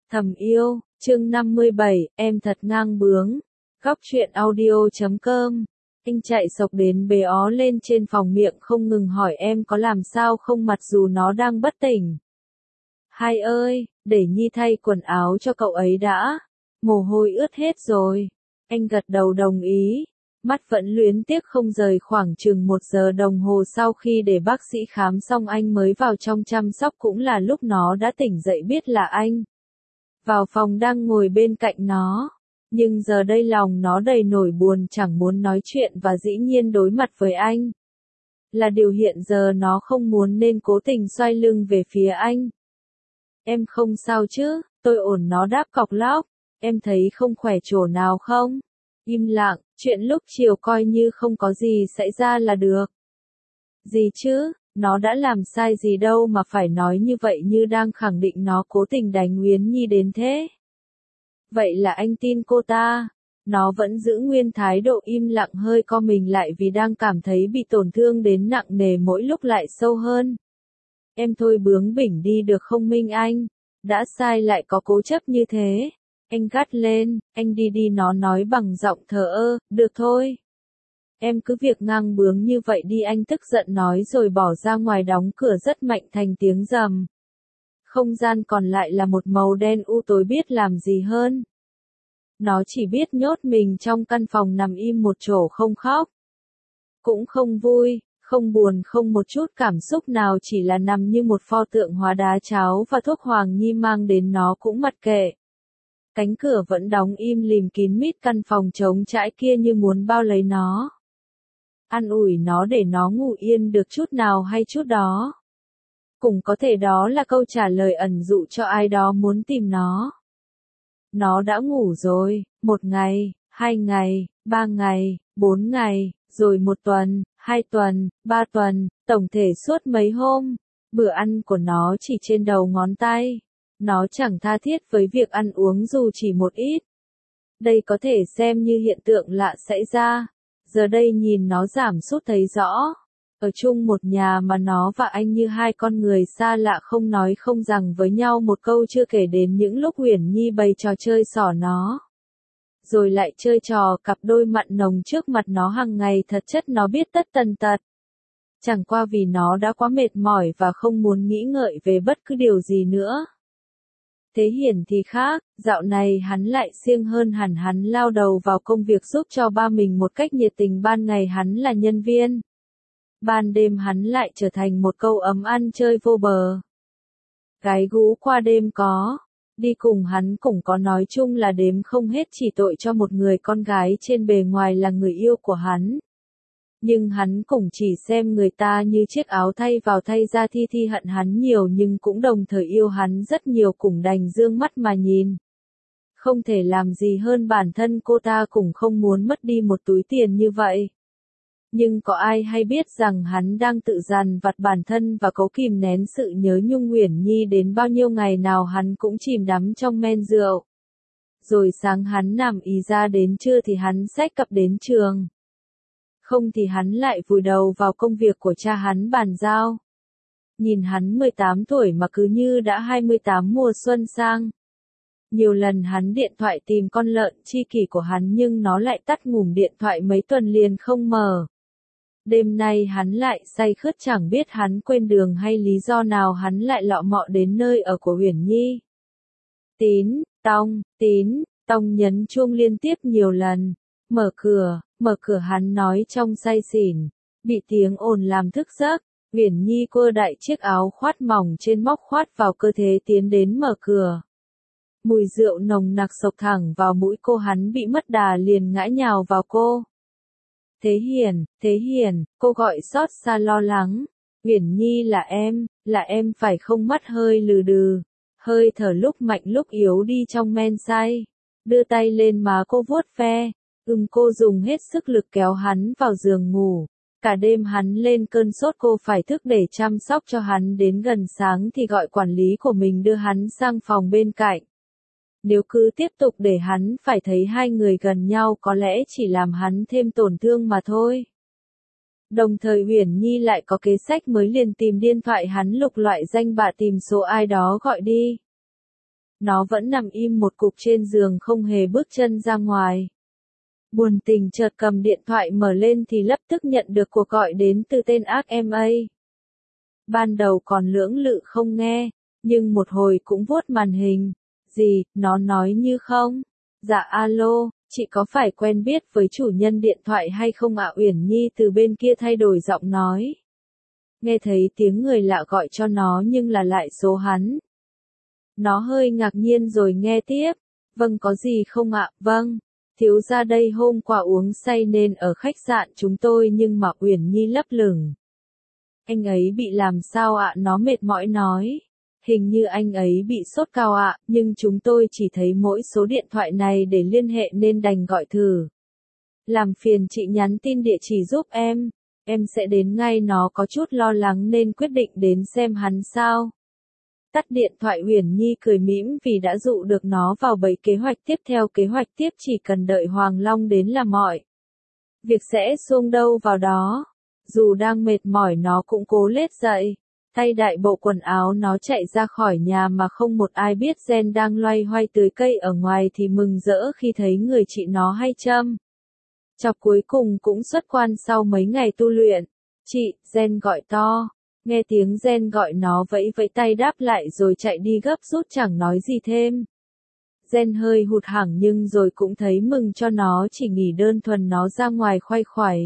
Thầm yêu, chương 57, em thật ngang bướng. Góc truyện audio.com. Anh chạy sộc đến bế ó lên trên phòng, miệng không ngừng hỏi em có làm sao không, mặc dù nó đang bất tỉnh. Hai ơi, để Nhi thay quần áo cho cậu ấy đã. Mồ hôi ướt hết rồi. Anh gật đầu đồng ý. Mắt vẫn luyến tiếc không rời. Khoảng chừng 1 giờ đồng hồ sau khi để bác sĩ khám xong, anh mới vào trong chăm sóc, cũng là lúc nó đã tỉnh dậy biết là anh. Vào phòng đang ngồi bên cạnh nó. Nhưng giờ đây lòng nó đầy nỗi buồn, chẳng muốn nói chuyện và dĩ nhiên đối mặt với anh. Là điều hiện giờ nó không muốn nên cố tình xoay lưng về phía anh. Em không sao chứ? Tôi ổn, nó đáp cọc lóc. Em thấy không khỏe chỗ nào không? Im lặng, chuyện lúc chiều coi như không có gì xảy ra là được. Gì chứ? Nó đã làm sai gì đâu mà phải nói như vậy, như đang khẳng định nó cố tình đánh Uyển Nhi đến thế. Vậy là anh tin cô ta. Nó vẫn giữ nguyên thái độ im lặng, hơi co mình lại vì đang cảm thấy bị tổn thương đến nặng nề, mỗi lúc lại sâu hơn. Em thôi bướng bỉnh đi được không Minh Anh? Đã sai lại có cố chấp như thế. Anh gắt lên, anh đi đi, nó nói bằng giọng thờ ơ, được thôi. Em cứ việc ngang bướng như vậy đi, anh tức giận nói rồi bỏ ra ngoài, đóng cửa rất mạnh thành tiếng rầm. Không gian còn lại là một màu đen u tối, biết làm gì hơn. Nó chỉ biết nhốt mình trong căn phòng, nằm im một chỗ, không khóc. Cũng không vui, không buồn, không một chút cảm xúc nào, chỉ là nằm như một pho tượng hóa đá. Cháo và thuốc Hoàng Nhi mang đến nó cũng mặc kệ. Cánh cửa vẫn đóng im lìm kín mít, căn phòng trống trải kia như muốn bao lấy nó. An ủi nó để nó ngủ yên được chút nào hay chút đó. Cũng có thể đó là câu trả lời ẩn dụ cho ai đó muốn tìm nó. Nó đã ngủ rồi, 1 ngày, 2 ngày, 3 ngày, 4 ngày, rồi 1 tuần, 2 tuần, 3 tuần, tổng thể suốt mấy hôm. Bữa ăn của nó chỉ trên đầu ngón tay. Nó chẳng tha thiết với việc ăn uống dù chỉ một ít. Đây có thể xem như hiện tượng lạ xảy ra. Giờ đây nhìn nó giảm sút thấy rõ. Ở chung một nhà mà nó và anh như hai con người xa lạ, không nói không rằng với nhau một câu, chưa kể đến những lúc Uyển Nhi bày trò chơi xỏ nó. Rồi lại chơi trò cặp đôi mặn nồng trước mặt nó hàng ngày, thật chất nó biết tất tần tật. Chẳng qua vì nó đã quá mệt mỏi và không muốn nghĩ ngợi về bất cứ điều gì nữa. Thế Hiển thì khác, dạo này hắn lại siêng hơn hẳn, hắn lao đầu vào công việc giúp cho ba mình một cách nhiệt tình. Ban ngày hắn là nhân viên. Ban đêm hắn lại trở thành một câu ấm ăn chơi vô bờ. Gái gú qua đêm có. Đi cùng hắn cũng có, nói chung là đếm không hết, chỉ tội cho một người con gái trên bề ngoài là người yêu của hắn. Nhưng hắn cũng chỉ xem người ta như chiếc áo thay vào thay ra, thi hận hắn nhiều nhưng cũng đồng thời yêu hắn rất nhiều, cũng đành dương mắt mà nhìn. Không thể làm gì hơn, bản thân cô ta cũng không muốn mất đi một túi tiền như vậy. Nhưng có ai hay biết rằng hắn đang tự dằn vặt bản thân và cố kìm nén sự nhớ nhung Uyển Nhi đến bao nhiêu. Ngày nào hắn cũng chìm đắm trong men rượu. Rồi sáng hắn nằm ì ra, đến trưa thì hắn xách cặp đến trường. Không thì hắn lại vùi đầu vào công việc của cha hắn bàn giao. Nhìn hắn 18 tuổi mà cứ như đã 28 mùa xuân sang. Nhiều lần hắn điện thoại tìm con lợn chi kỷ của hắn nhưng nó lại tắt ngủm điện thoại mấy tuần liền không mở. Đêm nay hắn lại say khướt, chẳng biết hắn quên đường hay lý do nào hắn lại lọ mọ đến nơi ở của Uyển Nhi. Tín, tong nhấn chuông liên tiếp nhiều lần. Mở cửa, hắn nói trong say xỉn. Bị tiếng ồn làm thức giấc. Uyển Nhi quơ đại chiếc áo khoát mỏng trên móc khoát vào cơ thể tiến đến mở cửa. Mùi rượu nồng nặc xộc thẳng vào mũi cô, hắn bị mất đà liền ngã nhào vào cô. Thế Hiển, cô gọi xót xa lo lắng. Uyển Nhi là em phải không? Mắt hơi lừ đừ, hơi thở lúc mạnh lúc yếu đi trong men say. Đưa tay lên má cô vuốt ve. Cô dùng hết sức lực kéo hắn vào giường ngủ. Cả đêm hắn lên cơn sốt, cô phải thức để chăm sóc cho hắn, đến gần sáng thì gọi quản lý của mình đưa hắn sang phòng bên cạnh. Nếu cứ tiếp tục để hắn phải thấy hai người gần nhau, có lẽ chỉ làm hắn thêm tổn thương mà thôi. Đồng thời Uyển Nhi lại có kế sách mới, liền tìm điện thoại hắn, lục loại danh bạ tìm số ai đó gọi đi. Nó vẫn nằm im một cục trên giường không hề bước chân ra ngoài. Buồn tình chợt cầm điện thoại mở lên thì lập tức nhận được cuộc gọi đến từ tên ác MA. Ban đầu còn lưỡng lự không nghe, nhưng một hồi cũng vuốt màn hình. Gì, nó nói như không? Dạ alo, chị có phải quen biết với chủ nhân điện thoại hay không ạ? Uyển Nhi từ bên kia thay đổi giọng nói. Nghe thấy tiếng người lạ gọi cho nó nhưng là lại số hắn. Nó hơi ngạc nhiên rồi nghe tiếp. Vâng, có gì không ạ? Vâng, thiếu gia đây hôm qua uống say nên ở khách sạn chúng tôi, nhưng mà Uyển Nhi lấp lửng. Anh ấy bị làm sao ạ? Nó mệt mỏi nói. Hình như anh ấy bị sốt cao ạ, nhưng chúng tôi chỉ thấy mỗi số điện thoại này để liên hệ nên đành gọi thử. Làm phiền chị nhắn tin địa chỉ giúp em sẽ đến ngay. Nó có chút lo lắng nên quyết định đến xem hắn sao. Tắt điện thoại, Uyển Nhi cười mỉm vì đã dụ được nó vào bẫy kế hoạch tiếp theo. Kế hoạch tiếp chỉ cần đợi Hoàng Long đến là mọi việc sẽ xuông đâu vào đó. Dù đang mệt mỏi nó cũng cố lết dậy. Thay đại bộ quần áo nó chạy ra khỏi nhà mà không một ai biết. Gen đang loay hoay tưới cây ở ngoài thì mừng rỡ khi thấy người chị nó hay châm chọc cuối cùng cũng xuất quan sau mấy ngày tu luyện. Chị, Gen gọi to. Nghe tiếng Gen gọi nó vẫy vẫy tay đáp lại rồi chạy đi gấp rút chẳng nói gì thêm. Gen hơi hụt hẫng nhưng rồi cũng thấy mừng cho nó, chỉ nghĩ đơn thuần nó ra ngoài khoai khoải.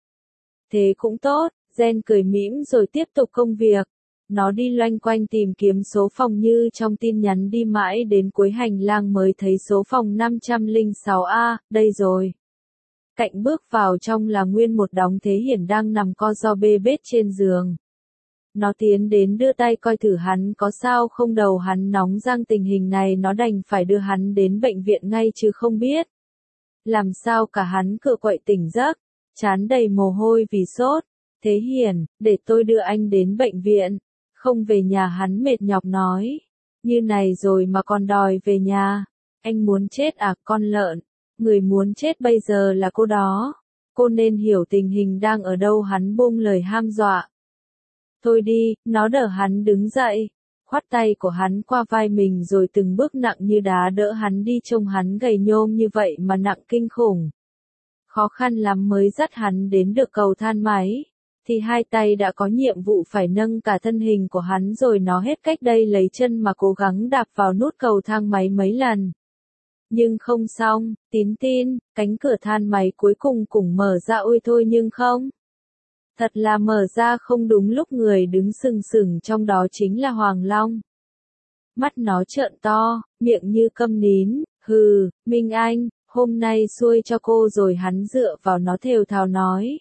Thế cũng tốt, Gen cười mỉm rồi tiếp tục công việc. Nó đi loanh quanh tìm kiếm số phòng như trong tin nhắn, đi mãi đến cuối hành lang mới thấy số phòng 506A, đây rồi. Cạnh bước vào trong là nguyên một đống Thế Hiển đang nằm co ro bê bết trên giường. Nó tiến đến đưa tay coi thử hắn có sao không. Đầu hắn nóng rang tình hình này nó đành phải đưa hắn đến bệnh viện ngay chứ không biết làm sao cả. Hắn cựa quậy tỉnh giấc, trán đầy mồ hôi vì sốt. Thế Hiển, để tôi đưa anh đến bệnh viện. Không về nhà, hắn mệt nhọc nói. Như này rồi mà còn đòi về nhà. Anh muốn chết à con lợn? Người muốn chết bây giờ là cô đó. Cô nên hiểu tình hình đang ở đâu. Hắn buông lời ham dọa. Thôi đi, nó đỡ hắn đứng dậy. Khoát tay của hắn qua vai mình rồi từng bước nặng như đá đỡ hắn đi. Trông hắn gầy nhôm như vậy mà nặng kinh khủng. Khó khăn lắm mới dắt hắn đến được cầu thang máy. Thì hai tay đã có nhiệm vụ phải nâng cả thân hình của hắn rồi. Nó hết cách đây lấy chân mà cố gắng đạp vào nút cầu thang máy mấy lần. Nhưng không xong, tin, cánh cửa thang máy cuối cùng cũng mở ra. Ôi thôi, nhưng không. Thật là mở ra không đúng lúc. Người đứng sừng sừng trong đó chính là Hoàng Long. Mắt nó trợn to, miệng như câm nín. Hừ, Minh Anh, hôm nay xuôi cho cô rồi. Hắn dựa vào nó thều thào nói.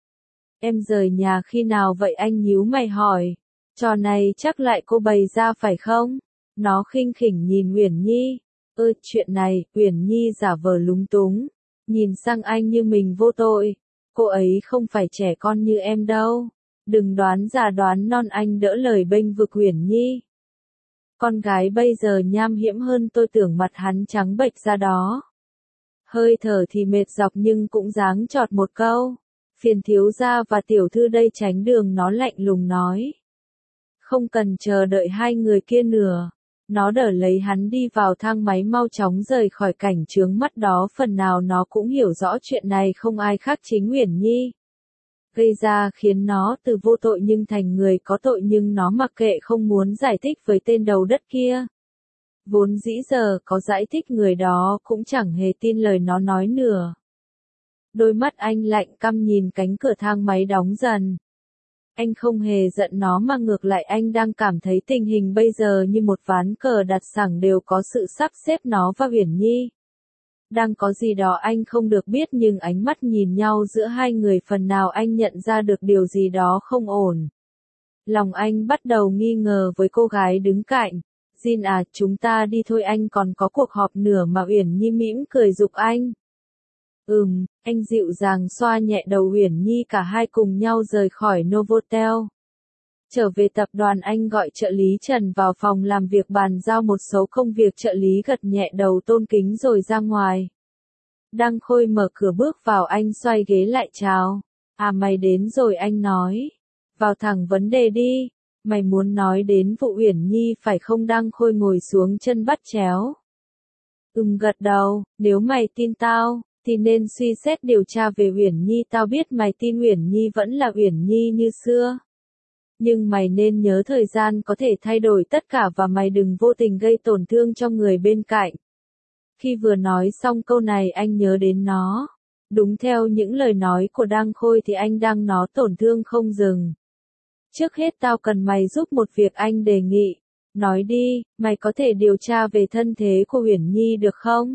Em rời nhà khi nào vậy? Anh nhíu mày hỏi. Trò này chắc lại cô bày ra phải không? Nó khinh khỉnh nhìn Uyển Nhi. Chuyện này. Uyển Nhi giả vờ lúng túng, nhìn sang anh như mình vô tội. Cô ấy không phải trẻ con như em đâu. Đừng đoán già đoán non. Anh đỡ lời bênh vực Uyển Nhi. Con gái bây giờ nham hiểm hơn tôi tưởng. Mặt hắn trắng bệch ra đó. Hơi thở thì mệt dọc nhưng cũng dáng chọt một câu. Phiền thiếu gia và tiểu thư đây tránh đường. Nó lạnh lùng nói. Không cần chờ đợi hai người kia nữa. Nó đỡ lấy hắn đi vào thang máy, mau chóng rời khỏi cảnh chướng mắt đó. Phần nào nó cũng hiểu rõ chuyện này không ai khác chính Uyển Nhi gây ra, khiến nó từ vô tội nhưng thành người có tội. Nhưng nó mặc kệ, không muốn giải thích với tên đầu đất kia. Vốn dĩ giờ có giải thích người đó cũng chẳng hề tin lời nó nói nữa. Đôi mắt anh lạnh căm nhìn cánh cửa thang máy đóng dần. Anh không hề giận nó mà ngược lại anh đang cảm thấy tình hình bây giờ như một ván cờ đặt sẵn, đều có sự sắp xếp nó và Uyển Nhi. Đang có gì đó anh không được biết, nhưng ánh mắt nhìn nhau giữa hai người phần nào anh nhận ra được điều gì đó không ổn. Lòng anh bắt đầu nghi ngờ với cô gái đứng cạnh. Jin à, chúng ta đi thôi, anh còn có cuộc họp nữa mà. Uyển Nhi mỉm cười giục anh. Anh dịu dàng xoa nhẹ đầu Uyển Nhi. Cả hai cùng nhau rời khỏi Novotel. Trở về tập đoàn, anh gọi trợ lý Trần vào phòng làm việc bàn giao một số công việc. Trợ lý gật nhẹ đầu tôn kính rồi ra ngoài. Đang Khôi mở cửa bước vào, anh xoay ghế lại chào. À, mày đến rồi, anh nói. Vào thẳng vấn đề đi. Mày muốn nói đến vụ Uyển Nhi phải không? Đăng Khôi ngồi xuống chân bắt chéo. Gật đầu, nếu mày tin tao, thì nên suy xét điều tra về Uyển Nhi. Tao biết mày tin Uyển Nhi vẫn là Uyển Nhi như xưa. Nhưng mày nên nhớ thời gian có thể thay đổi tất cả và mày đừng vô tình gây tổn thương cho người bên cạnh. Khi vừa nói xong câu này anh nhớ đến nó. Đúng theo những lời nói của Đăng Khôi thì anh đang nó tổn thương không dừng. Trước hết tao cần mày giúp một việc, anh đề nghị. Nói đi, mày có thể điều tra về thân thế của Uyển Nhi được không?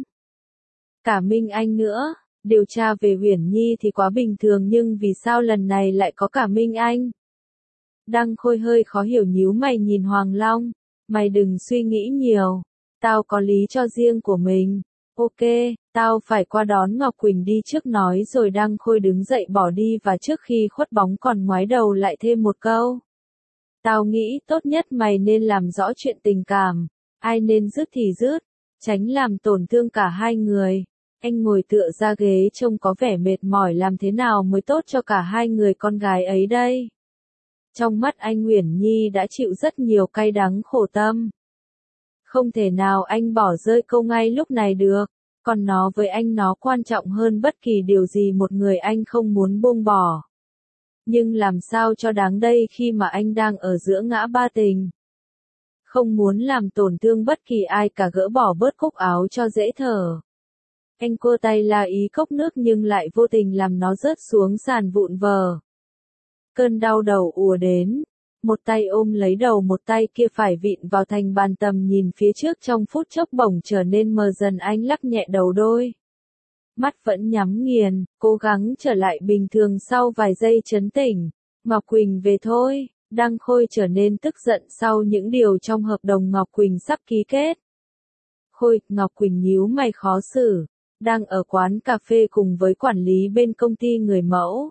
Cả Minh Anh nữa, điều tra về Uyển Nhi thì quá bình thường nhưng vì sao lần này lại có cả Minh Anh? Đăng Khôi hơi khó hiểu nhíu mày nhìn Hoàng Long. Mày đừng suy nghĩ nhiều. Tao có lý cho riêng của mình. Ok, tao phải qua đón Ngọc Quỳnh đi trước, nói rồi Đăng Khôi đứng dậy bỏ đi và trước khi khuất bóng còn ngoái đầu lại thêm một câu. Tao nghĩ tốt nhất mày nên làm rõ chuyện tình cảm. Ai nên dứt thì dứt, tránh làm tổn thương cả hai người. Anh ngồi tựa ra ghế trông có vẻ mệt mỏi, làm thế nào mới tốt cho cả hai người con gái ấy đây? Trong mắt anh Uyển Nhi đã chịu rất nhiều cay đắng khổ tâm. Không thể nào anh bỏ rơi cô ngay lúc này được, còn nó với anh nó quan trọng hơn bất kỳ điều gì một người anh không muốn buông bỏ. Nhưng làm sao cho đáng đây khi mà anh đang ở giữa ngã ba tình. Không muốn làm tổn thương bất kỳ ai cả, gỡ bỏ bớt cúc áo cho dễ thở. Anh cua tay la ý cốc nước nhưng lại vô tình làm nó rớt xuống sàn vụn vờ. Cơn đau đầu ùa đến. Một tay ôm lấy đầu, một tay kia phải vịn vào thành bàn, tầm nhìn phía trước trong phút chốc bỗng trở nên mờ dần. Anh lắc nhẹ đầu đôi mắt vẫn nhắm nghiền, cố gắng trở lại bình thường. Sau vài giây trấn tĩnh, Ngọc Quỳnh về thôi. Đăng Khôi trở nên tức giận sau những điều trong hợp đồng Ngọc Quỳnh sắp ký kết. Khôi, Ngọc Quỳnh nhíu mày khó xử, đang ở quán cà phê cùng với quản lý bên công ty người mẫu.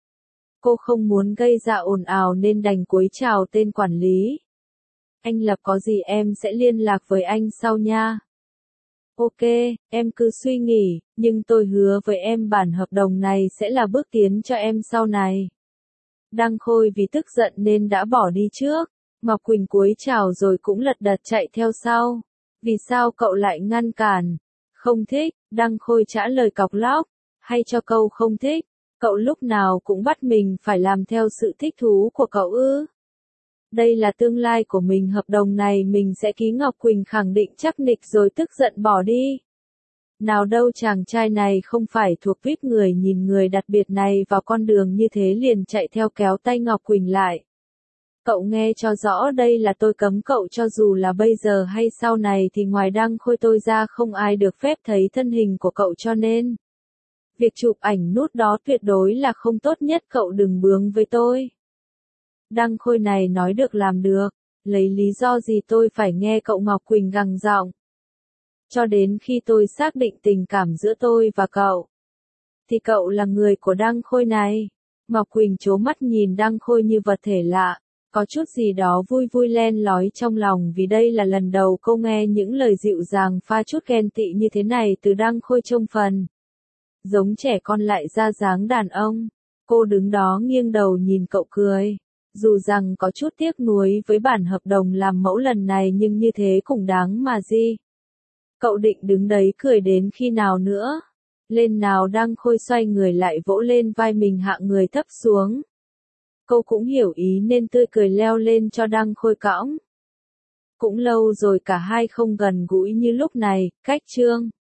Cô không muốn gây ra ồn ào nên đành cúi chào tên quản lý. Anh Lập, có gì em sẽ liên lạc với anh sau nha. Ok, em cứ suy nghĩ, nhưng tôi hứa với em bản hợp đồng này sẽ là bước tiến cho em sau này. Đăng Khôi vì tức giận nên đã bỏ đi trước. Ngọc Quỳnh cúi chào rồi cũng lật đật chạy theo sau. Vì sao cậu lại ngăn cản? Không thích, Đăng Khôi trả lời cọc lóc. Hay cho câu không thích, cậu lúc nào cũng bắt mình phải làm theo sự thích thú của cậu ư? Đây là tương lai của mình, hợp đồng này mình sẽ ký. Ngọc Quỳnh khẳng định chắc nịch rồi tức giận bỏ đi. Nào đâu, chàng trai này không phải thuộc VIP, người nhìn người đặc biệt này vào con đường như thế liền chạy theo kéo tay Ngọc Quỳnh lại. Cậu nghe cho rõ, đây là tôi cấm cậu, cho dù là bây giờ hay sau này thì ngoài Đăng Khôi tôi ra không ai được phép thấy thân hình của cậu, cho nên việc chụp ảnh nút đó tuyệt đối là không tốt nhất, cậu đừng bướng với tôi. Đăng Khôi này nói được làm được, lấy lý do gì tôi phải nghe cậu? Ngọc Quỳnh gằn giọng. Cho đến khi tôi xác định tình cảm giữa tôi và cậu, thì cậu là người của Đăng Khôi này. Ngọc Quỳnh trố mắt nhìn Đăng Khôi như vật thể lạ, có chút gì đó vui vui len lói trong lòng, vì đây là lần đầu cô nghe những lời dịu dàng pha chút ghen tị như thế này từ Đăng Khôi, trông phần giống trẻ con lại ra dáng đàn ông. Cô đứng đó nghiêng đầu nhìn cậu cười. Dù rằng có chút tiếc nuối với bản hợp đồng làm mẫu lần này nhưng như thế cũng đáng mà gì. Cậu định đứng đấy cười đến khi nào nữa? Lên nào! Đăng Khôi xoay người lại vỗ lên vai mình, hạ người thấp xuống. Cô cũng hiểu ý nên tươi cười leo lên cho Đăng Khôi cõng. Cũng lâu rồi cả hai không gần gũi như lúc này. Cách chương